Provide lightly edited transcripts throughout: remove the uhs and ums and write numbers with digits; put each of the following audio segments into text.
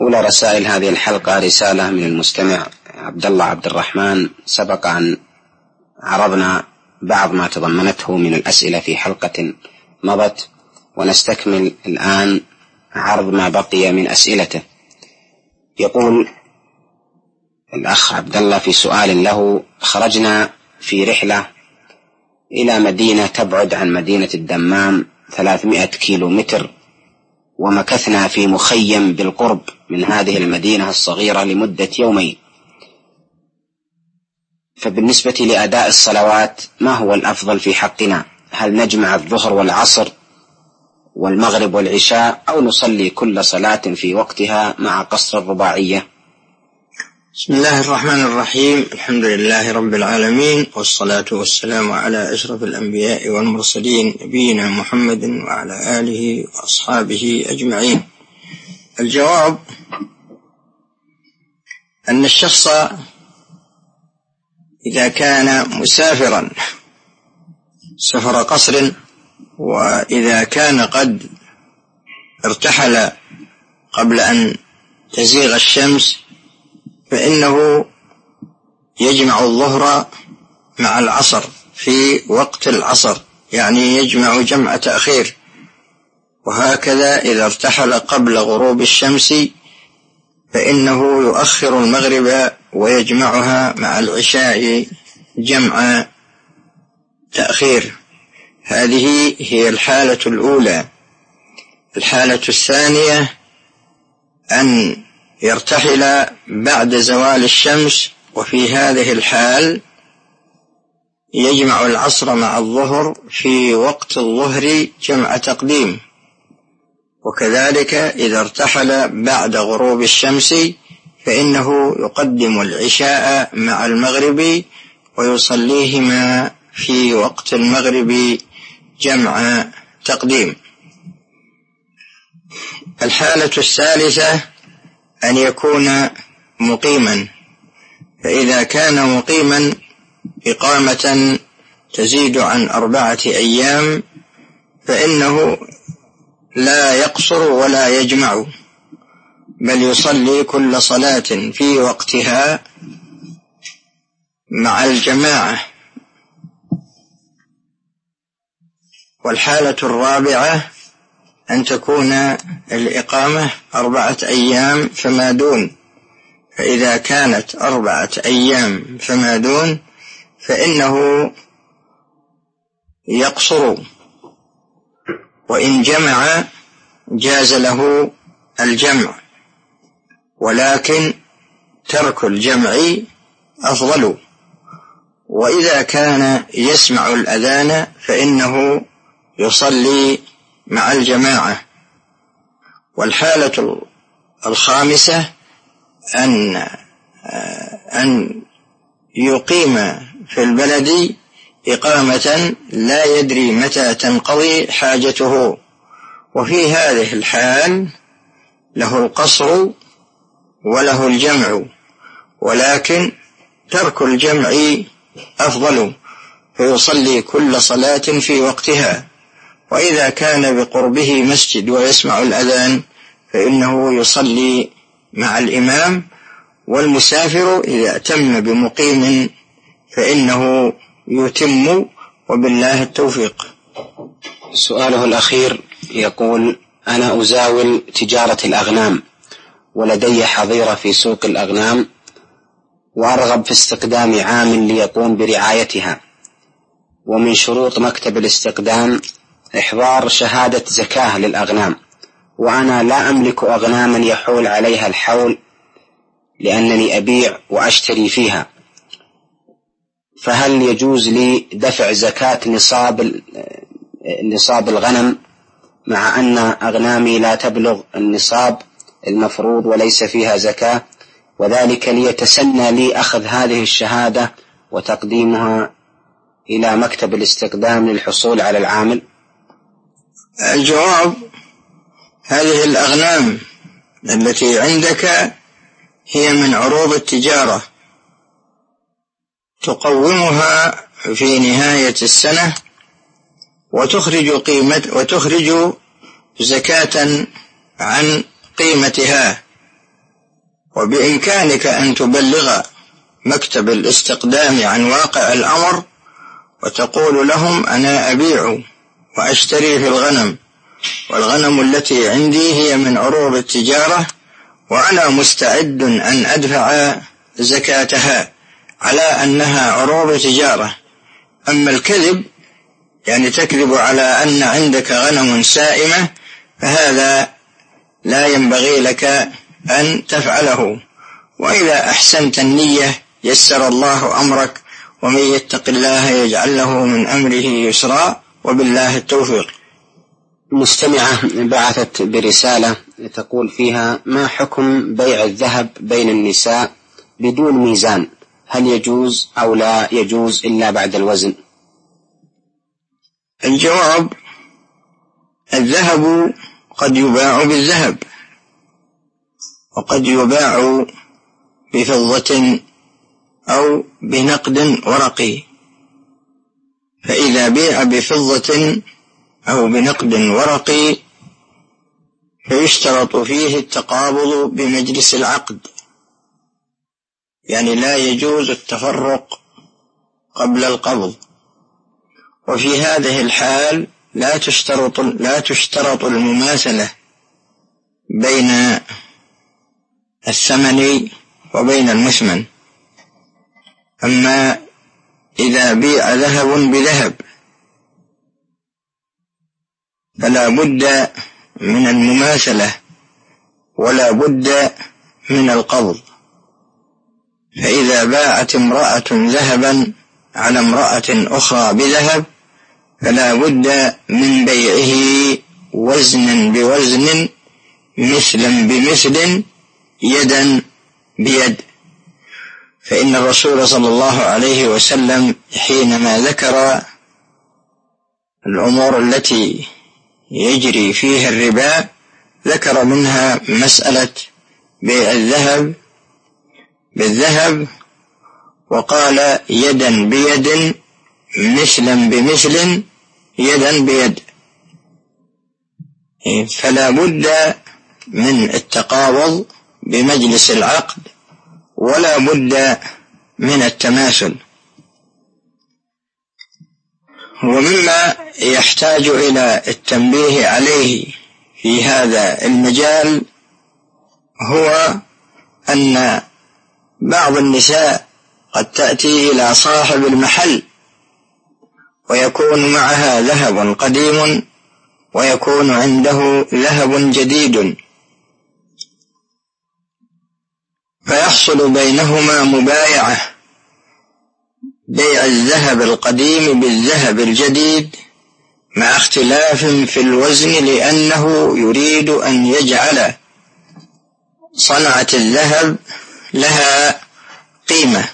أولى رسائل هذه الحلقة رسالة من المستمع عبد الله عبد الرحمن. سبق أن عرضنا بعض ما تضمنته من الأسئلة في حلقة مضت، ونستكمل الآن عرض ما بقي من أسئلته. يقول الأخ عبد الله في سؤال له: خرجنا في رحلة إلى مدينة تبعد عن مدينة الدمام 300 كيلومتر، ومكثنا في مخيم بالقرب من هذه المدينة الصغيرة لمدة يومين. فبالنسبة لأداء الصلوات ما هو الأفضل في حقنا؟ هل نجمع الظهر والعصر والمغرب والعشاء، أو نصلي كل صلاة في وقتها مع قصر الرباعية؟ بسم الله الرحمن الرحيم. الحمد لله رب العالمين، والصلاة والسلام على أشرف الأنبياء والمرسلين، نبينا محمد وعلى آله وأصحابه أجمعين. الجواب أن الشخص إذا كان مسافرا سفر قصر، وإذا كان قد ارتحل قبل أن تزيغ الشمس، فإنه يجمع الظهر مع العصر في وقت العصر، يعني يجمع جمع تأخير. وهكذا إذا ارتحل قبل غروب الشمس فإنه يؤخر المغرب ويجمعها مع العشاء جمع تأخير. هذه هي الحالة الأولى. الحالة الثانية أن يرتحل بعد زوال الشمس، وفي هذه الحال يجمع العصر مع الظهر في وقت الظهر جمع تقديم. وكذلك إذا ارتحل بعد غروب الشمس فإنه يقدم العشاء مع المغرب ويصليهما في وقت المغرب جمع تقديم. الحالة الثالثة أن يكون مقيما، فإذا كان مقيما إقامة تزيد عن 4 أيام فإنه لا يقصر ولا يجمع، بل يصلي كل صلاة في وقتها مع الجماعة. والحالة الرابعة أن تكون الإقامة 4 أيام فما دون، فإذا كانت 4 أيام فما دون فإنه يقصر، وإن جمع جاز له الجمع، ولكن ترك الجمع أفضل. وإذا كان يسمع الأذان فإنه يصلي مع الجماعة. والحالة الخامسة أن يقيم في البلد إقامة لا يدري متى تنقضي حاجته، وفي هذه الحال له القصر وله الجمع، ولكن ترك الجمع أفضل، فيصلي كل صلاة في وقتها. وإذا كان بقربه مسجد ويسمع الأذان فإنه يصلي مع الإمام. والمسافر إذا أتم بمقيم فإنه يتم، وبالله التوفيق. سؤاله الأخير يقول: أنا أزاول تجارة الأغنام، ولدي حظيرة في سوق الأغنام، وأرغب في استقدام عامل ليقوم برعايتها، ومن شروط مكتب الاستقدام إحضار شهادة زكاة للأغنام، وأنا لا أملك أغناما يحول عليها الحول لأنني أبيع وأشتري فيها، فهل يجوز لي دفع زكاة نصاب الغنم مع أن أغنامي لا تبلغ النصاب المفروض وليس فيها زكاة، وذلك ليتسنى لي أخذ هذه الشهادة وتقديمها إلى مكتب الاستقدام للحصول على العامل؟ الجواب: هذه الأغنام التي عندك هي من عروض التجارة، تقومها في نهاية السنة وتخرج زكاة عن قيمتها، وبإمكانك أن تبلغ مكتب الاستقدام عن واقع الأمر وتقول لهم أنا أبيع وأشتري في الغنم، والغنم التي عندي هي من عروض التجارة، وأنا مستعد أن أدفع زكاتها على أنها عروض تجارة. أما الكذب، يعني تكذب على أن عندك غنم سائمة، فهذا لا ينبغي لك أن تفعله. وإذا أحسنت النية يسر الله أمرك، ومن يتق الله يجعل له من أمره يسرا، وبالله التوفيق. مستمعة بعثت برسالة تقول فيها: ما حكم بيع الذهب بين النساء بدون ميزان؟ هل يجوز أو لا يجوز إلا بعد الوزن؟ الجواب: الذهب قد يباع بالذهب، وقد يباع بفضة أو بنقد ورقي. فإذا بيع بفضة أو بنقد ورقي فيشترط فيه التقابض بمجلس العقد، يعني لا يجوز التفرق قبل القبض. وفي هذه الحال لا تشترط المماثلة بين الثمن وبين المثمن. أما إذا بيع ذهب بذهب فلا بد من المماثلة ولا بد من القبض. فإذا باعت امرأة ذهبا على امرأة أخرى بذهب فلا بد من بيعه وزنا بوزن، مثلا بمثل، يدا بيد. فإن الرسول صلى الله عليه وسلم حينما ذكر الأمور التي يجري فيها الربا ذكر منها مسألة بيع الذهب بالذهب، وقال يدا بيد، مثلا بمثل، يدا بيد. فلا بد من التقابض بمجلس العقد، ولا بد من التماثل. ومما يحتاج إلى التنبيه عليه في هذا المجال هو أن بعض النساء قد تأتي إلى صاحب المحل ويكون معها ذهب قديم ويكون عنده ذهب جديد، فيحصل بينهما مبايعة، بيع الذهب القديم بالذهب الجديد مع اختلاف في الوزن، لأنه يريد أن يجعل صنعة الذهب لها قيمة،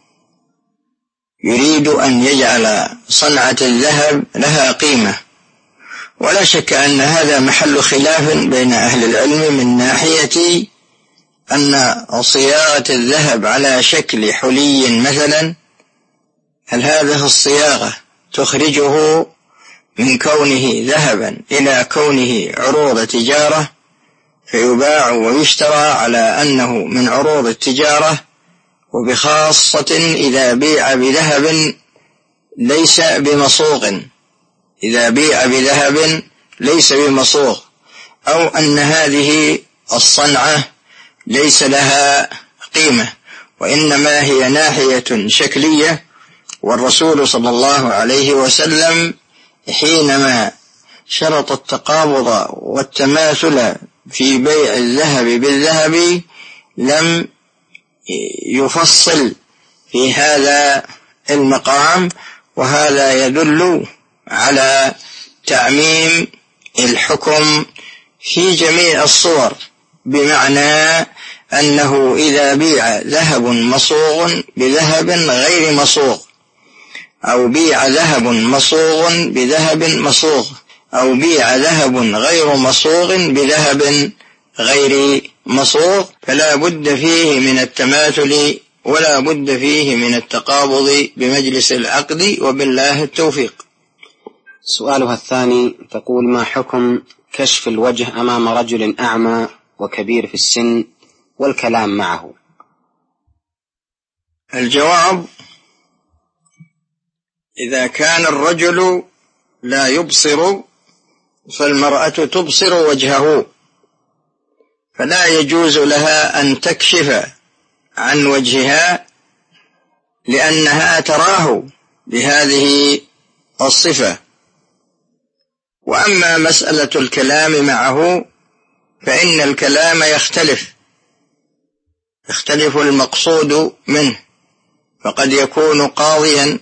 يريد أن يجعل صنعة الذهب لها قيمة. ولا شك أن هذا محل خلاف بين أهل العلم من ناحية أن صياغة الذهب على شكل حلي مثلا، هل هذه الصياغة تخرجه من كونه ذهبا إلى كونه عروض تجارة فيباع ويشترى على أنه من عروض التجارة، وبخاصة إذا بيع بذهب ليس بمصوغ، إذا بيع بذهب ليس بمصوغ، أو أن هذه الصنعة ليس لها قيمة وإنما هي ناحية شكلية. والرسول صلى الله عليه وسلم حينما شرط التقابض والتماثل في بيع الذهب بالذهب لم يفصل في هذا المقام، وهذا يدل على تعميم الحكم في جميع الصور، بمعنى أنه إذا بيع ذهب مصوغ بذهب غير مصوغ، أو بيع ذهب مصوغ بذهب مصوغ، أو بيع ذهب غير مصوغ بذهب غير مصوغ، فلا بد فيه من التماثل ولا بد فيه من التقابض بمجلس العقد، وبالله التوفيق. سؤالها الثاني تقول: ما حكم كشف الوجه أمام رجل أعمى وكبير في السن والكلام معه؟ الجواب: إذا كان الرجل لا يبصر فالمرأة تبصر وجهه، فلا يجوز لها أن تكشف عن وجهها لأنها تراه بهذه الصفة. وأما مسألة الكلام معه فإن الكلام يختلف المقصود منه، فقد يكون قاضيا،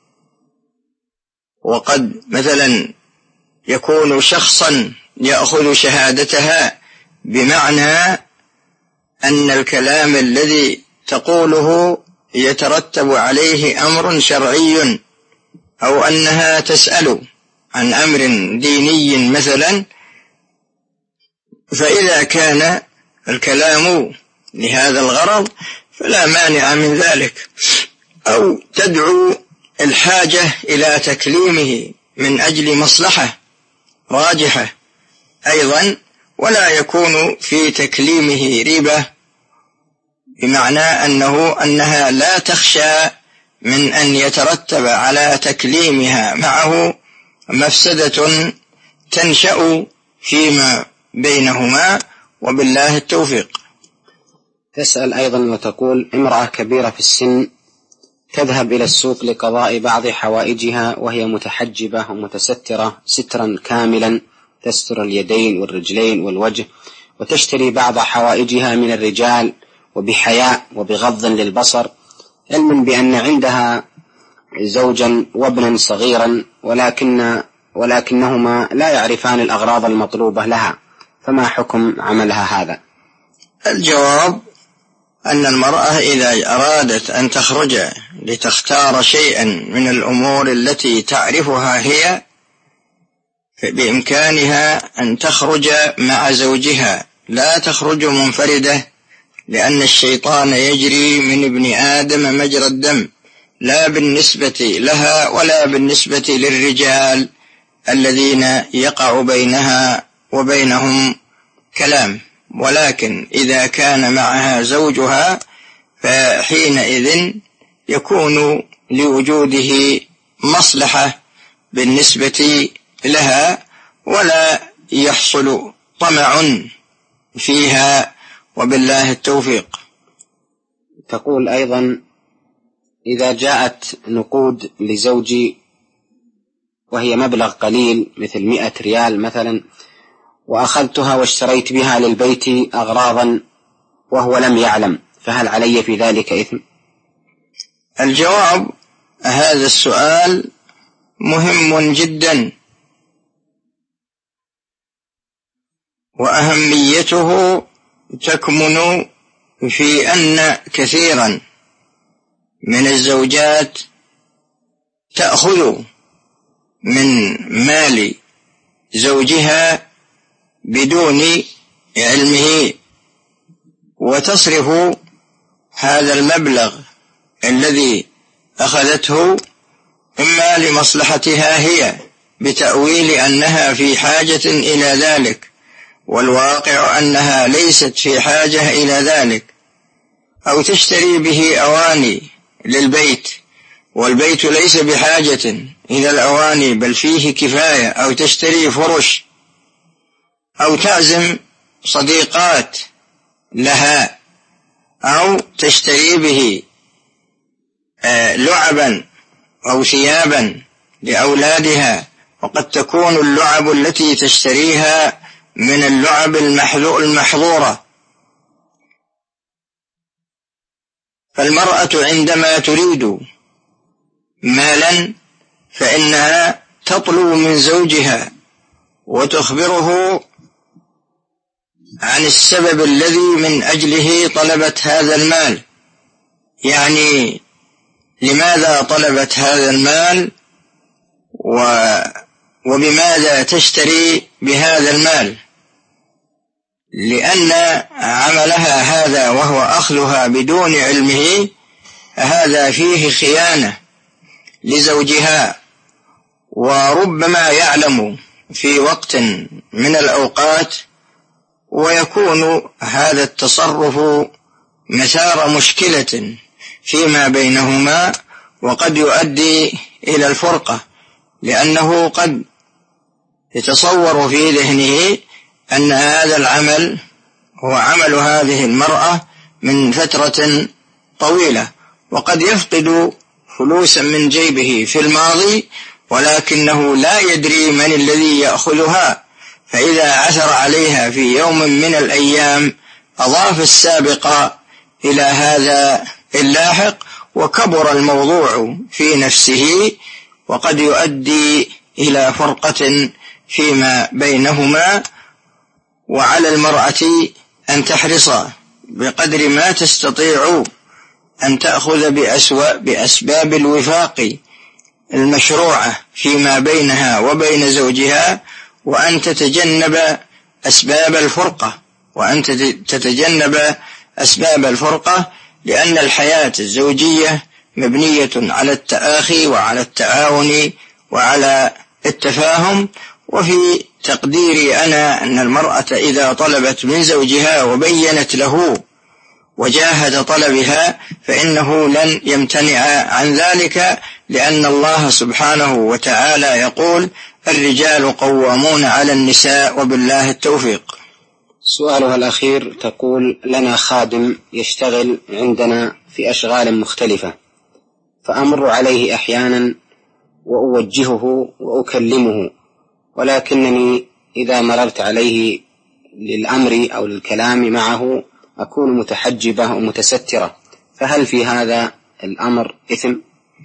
وقد مثلا يكون شخصا يأخذ شهادتها، بمعنى أن الكلام الذي تقوله يترتب عليه أمر شرعي، أو أنها تسأل عن أمر ديني مثلا، فإذا كان الكلام لهذا الغرض فلا مانع من ذلك، أو تدعو الحاجة إلى تكليمه من أجل مصلحة راجحة أيضا، ولا يكون في تكليمه ريبة، بمعنى أنها لا تخشى من أن يترتب على تكليمها معه مفسدة تنشأ فيما بينهما، وبالله التوفيق. تسأل أيضا وتقول: امرأة كبيرة في السن تذهب إلى السوق لقضاء بعض حوائجها وهي متحجبة ومتسترة سترا كاملا، تستر اليدين والرجلين والوجه، وتشتري بعض حوائجها من الرجال وبحياء وبغض للبصر، علما بأن عندها زوجا وابنا صغيرا، ولكنهما لا يعرفان الأغراض المطلوبة لها، فما حكم عملها هذا؟ الجواب: أن المرأة إذا أرادت أن تخرج لتختار شيئا من الأمور التي تعرفها هي، بإمكانها أن تخرج مع زوجها، لا تخرج منفردة، لأن الشيطان يجري من ابن آدم مجرى الدم، لا بالنسبة لها ولا بالنسبة للرجال الذين يقع بينها وبينهم كلام. ولكن إذا كان معها زوجها فحينئذ يكون لوجوده مصلحة بالنسبة لها، ولا يحصل طمع فيها، وبالله التوفيق. تقول أيضا: إذا جاءت نقود لزوجي وهي مبلغ قليل مثل 100 ريال مثلا، وأخذتها واشتريت بها للبيت أغراضا وهو لم يعلم، فهل علي في ذلك إثم؟ الجواب: هذا السؤال مهم جدا، وأهميته تكمن في أن كثيرا من الزوجات تأخذ من مال زوجها بدون علمه، وتصرف هذا المبلغ الذي أخذته إما لمصلحتها هي بتأويل أنها في حاجة إلى ذلك، والواقع أنها ليست في حاجة إلى ذلك، أو تشتري به أواني للبيت والبيت ليس بحاجة إلى الأواني بل فيه كفاية، أو تشتري فرش، أو تعزم صديقات لها، أو تشتري به لعبا أو ثيابا لأولادها، وقد تكون اللعب التي تشتريها من اللعب المحظورة. فالمرأة عندما تريد مالا فإنها تطلب من زوجها وتخبره عن السبب الذي من أجله طلبت هذا المال، يعني لماذا طلبت هذا المال وبماذا تشتري بهذا المال، لأن عملها هذا وهو أخذها بدون علمه هذا فيه خيانة لزوجها، وربما يعلم في وقت من الأوقات ويكون هذا التصرف مسار مشكلة فيما بينهما، وقد يؤدي إلى الفرقة، لأنه قد يتصور في ذهنه أن هذا العمل هو عمل هذه المرأة من فترة طويلة، وقد يفقد فلوسا من جيبه في الماضي ولكنه لا يدري من الذي يأخذها، فإذا عثر عليها في يوم من الأيام أضاف السابق إلى هذا اللاحق، وكبر الموضوع في نفسه، وقد يؤدي إلى فرقة فيما بينهما. وعلى المرأة أن تحرص بقدر ما تستطيع أن تأخذ بأسباب الوفاق المشروعة فيما بينها وبين زوجها، وأن تتجنب أسباب الفرقة، لأن الحياة الزوجية مبنية على التآخي وعلى التعاون وعلى التفاهم. وفي تقديري أنا أن المرأة إذا طلبت من زوجها وبينت له وجاهد طلبها فإنه لن يمتنع عن ذلك، لأن الله سبحانه وتعالى يقول: الرجال قوامون على النساء وبالله التوفيق. سؤالها الأخير تقول: لنا خادم يشتغل عندنا في أشغال مختلفة، فأمر عليه أحيانا وأوجهه وأكلمه، ولكنني إذا مررت عليه للأمر أو للكلام معه أكون متحجبة ومتسترة، فهل في هذا الأمر إثم؟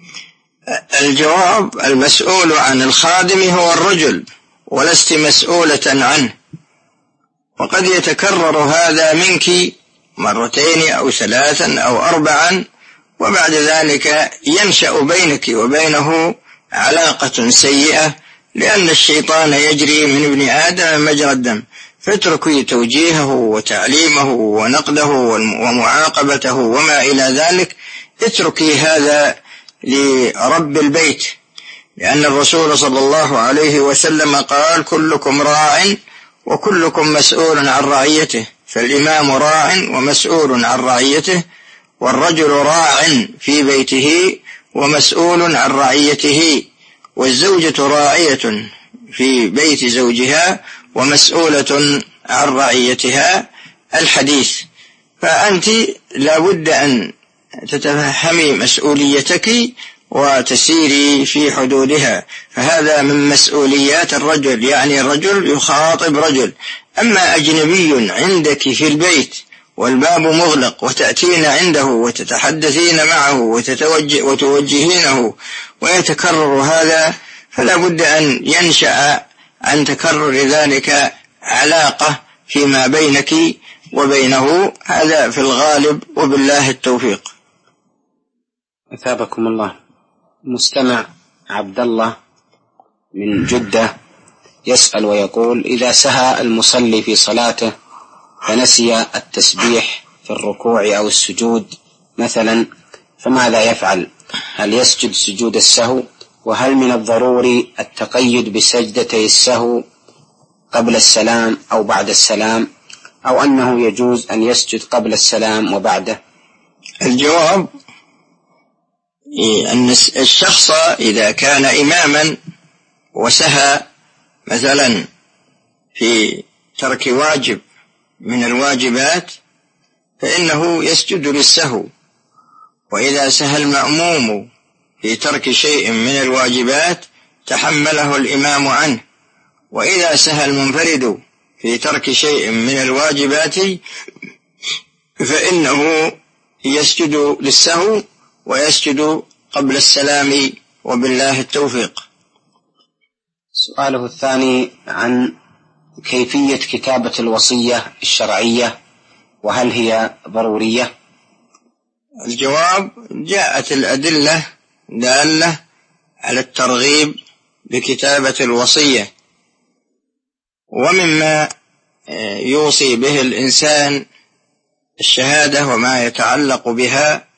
الجواب: المسؤول عن الخادم هو الرجل، ولست مسؤولة عنه، وقد يتكرر هذا منك مرتين أو ثلاثا أو أربعا، وبعد ذلك ينشأ بينك وبينه علاقة سيئة، لأن الشيطان يجري من ابن آدم مجرى الدم، فاتركي توجيهه وتعليمه ونقده ومعاقبته وما إلى ذلك، اتركي هذا لرب البيت، لأن الرسول صلى الله عليه وسلم قال: كلكم راع وكلكم مسؤول عن رعيته، فالإمام راع ومسؤول عن رعيته، والرجل راع في بيته ومسؤول عن رعيته، والزوجة راعية في بيت زوجها ومسؤولة عن رعيتها. الحديث. فأنت لا بد أن تتفهمي مسؤوليتك وتسيري في حدودها، فهذا من مسؤوليات الرجل، يعني الرجل يخاطب رجل. أما أجنبي عندك في البيت والباب مغلق وتأتين عنده وتتحدثين معه وتوجهينه ويتكرر هذا، فلا بد أن ينشأ عن تكرر ذلك علاقة فيما بينك وبينه، هذا في الغالب، وبالله التوفيق. أثابكم الله. مستمع عبد الله من جدة يسأل ويقول: إذا سهى المصلي في صلاته فنسي التسبيح في الركوع أو السجود مثلا، فماذا يفعل؟ هل يسجد سجود السهو؟ وهل من الضروري التقيد بسجدتي السهو قبل السلام أو بعد السلام، أو أنه يجوز أن يسجد قبل السلام وبعده؟ الجواب: أن الشخص إذا كان إماما وسهى مثلا في ترك واجب من الواجبات فإنه يسجد للسهو، وإذا سهى المأموم في ترك شيء من الواجبات تحمله الإمام عنه، وإذا سهى المنفرد في ترك شيء من الواجبات فإنه يسجد للسهو ويسجد قبل السلام، وبالله التوفيق. سؤاله الثاني عن كيفية كتابة الوصية الشرعية، وهل هي ضرورية؟ الجواب: جاءت الأدلة دالة على الترغيب بكتابة الوصية، ومما يوصي به الإنسان الشهادة وما يتعلق بها،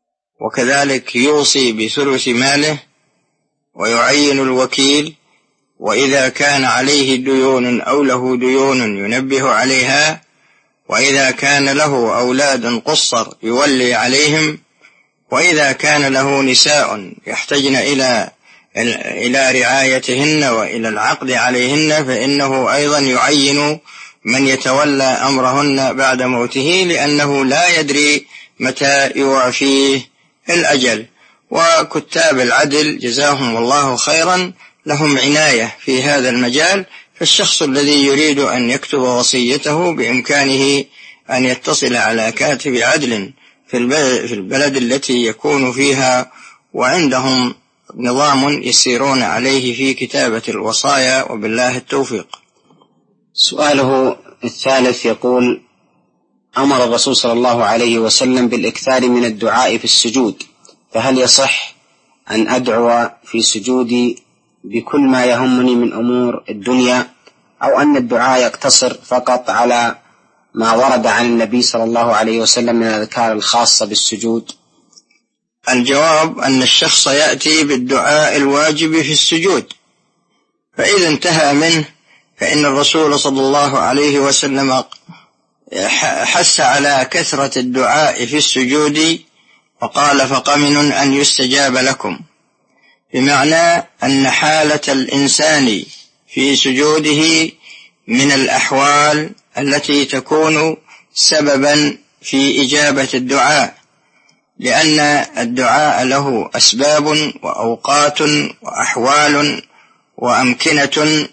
وكذلك يوصي بثلث ماله، ويعين الوكيل، وإذا كان عليه ديون أو له ديون ينبه عليها، وإذا كان له أولاد قصر يولي عليهم، وإذا كان له نساء يحتجن إلى رعايتهن وإلى العقد عليهن، فإنه أيضا يعين من يتولى أمرهن بعد موته، لأنه لا يدري متى يوافيه الأجل. وكتاب العدل جزاهم الله خيرا لهم عناية في هذا المجال، فالشخص الذي يريد أن يكتب وصيته بإمكانه أن يتصل على كاتب عدل في البلد التي يكون فيها، وعندهم نظام يسيرون عليه في كتابة الوصايا، وبالله التوفيق. سؤاله الثالث يقول: أمر الرسول صلى الله عليه وسلم بالإكثار من الدعاء في السجود، فهل يصح أن أدعو في سجودي بكل ما يهمني من أمور الدنيا، أو أن الدعاء يقتصر فقط على ما ورد عن النبي صلى الله عليه وسلم من الأذكار الخاصة بالسجود؟ الجواب أن الشخص يأتي بالدعاء الواجب في السجود، فإذا انتهى منه فإن الرسول صلى الله عليه وسلم حث على كثرة الدعاء في السجود، وقال: فقمن أن يستجاب لكم، بمعنى أن حالة الإنسان في سجوده من الأحوال التي تكون سببا في إجابة الدعاء، لأن الدعاء له أسباب وأوقات وأحوال وأمكنة،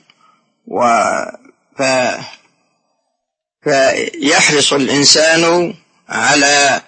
فيحرص الإنسان على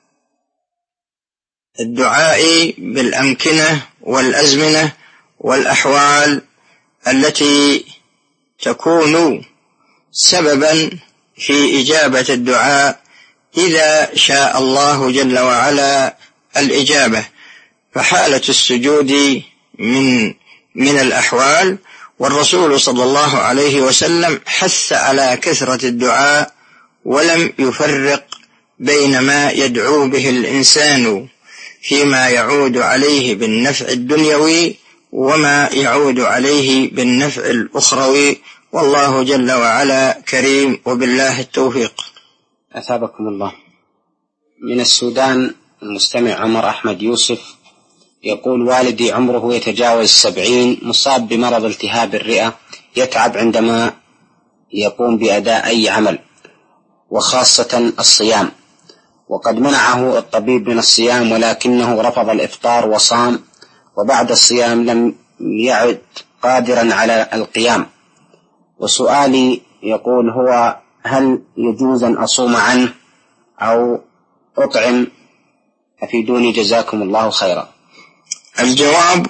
الدعاء بالأمكنة والأزمنة والأحوال التي تكون سببا في إجابة الدعاء إذا شاء الله جل وعلا الإجابة. فحالة السجود من الأحوال، والرسول صلى الله عليه وسلم حث على كثرة الدعاء، ولم يفرق بين ما يدعو به الإنسان فيما يعود عليه بالنفع الدنيوي وما يعود عليه بالنفع الأخروي، والله جل وعلا كريم، وبالله التوفيق. أثابكم الله. من السودان المستمع عمر أحمد يوسف يقول: والدي عمره يتجاوز 70، مصاب بمرض التهاب الرئة، يتعب عندما يقوم بأداء أي عمل، وخاصة الصيام، وقد منعه الطبيب من الصيام، ولكنه رفض الإفطار وصام، وبعد الصيام لم يعد قادرا على القيام. وسؤالي يقول هو: هل يجوز أن أصوم عنه أو أطعم؟ أفيدوني جزاكم الله خيرا. الجواب: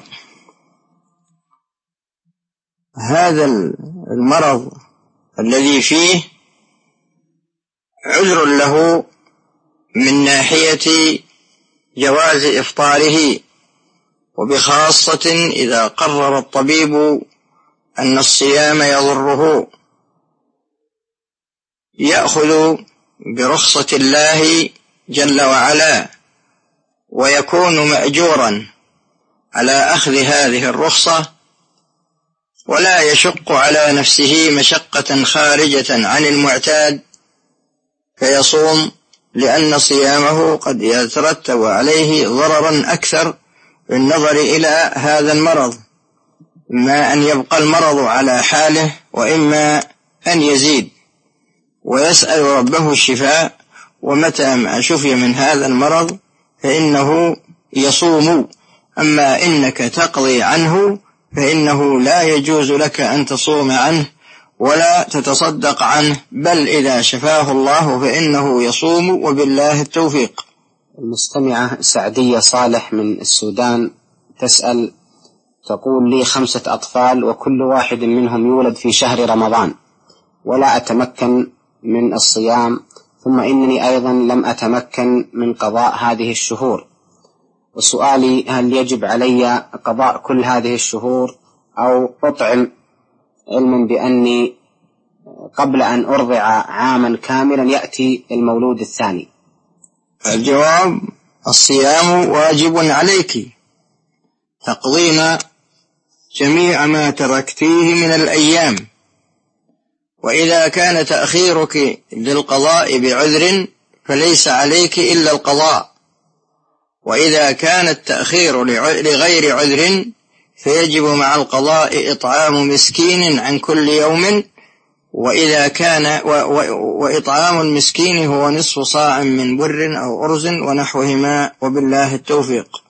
هذا المرض الذي فيه عذر له من ناحية جواز إفطاره، وبخاصة إذا قرر الطبيب أن الصيام يضره، يأخذ برخصة الله جل وعلا، ويكون مأجورا على أخذ هذه الرخصة، ولا يشق على نفسه مشقة خارجة عن المعتاد فيصوم، لأن صيامه قد يترتب عليه ضررا أكثر بالنظر إلى هذا المرض، إما أن يبقى المرض على حاله، وإما أن يزيد، ويسأل ربه الشفاء، ومتى ما شفي من هذا المرض فإنه يصوم. أما إنك تقضي عنه فإنه لا يجوز لك أن تصوم عنه ولا تتصدق عنه، بل إذا شفاه الله فإنه يصوم، وبالله التوفيق. المستمعة سعدية صالح من السودان تسأل، تقول: لي 5 أطفال، وكل واحد منهم يولد في شهر رمضان، ولا أتمكن من الصيام، ثم إنني أيضا لم أتمكن من قضاء هذه الشهور، وسؤالي: هل يجب علي قضاء كل هذه الشهور أو أطعم، علما بأني قبل أن أرضع عاما كاملا يأتي المولود الثاني؟ الجواب: الصيام واجب عليك، تقضين جميع ما تركتيه من الأيام. وإذا كان تأخيرك للقضاء بعذر فليس عليك إلا القضاء، وإذا كان التأخير لغير عذر فيجب مع القضاء إطعام مسكين عن كل يوم، وإطعام المسكين هو نصف صاع من بر أو أرز ونحوهما، وبالله التوفيق.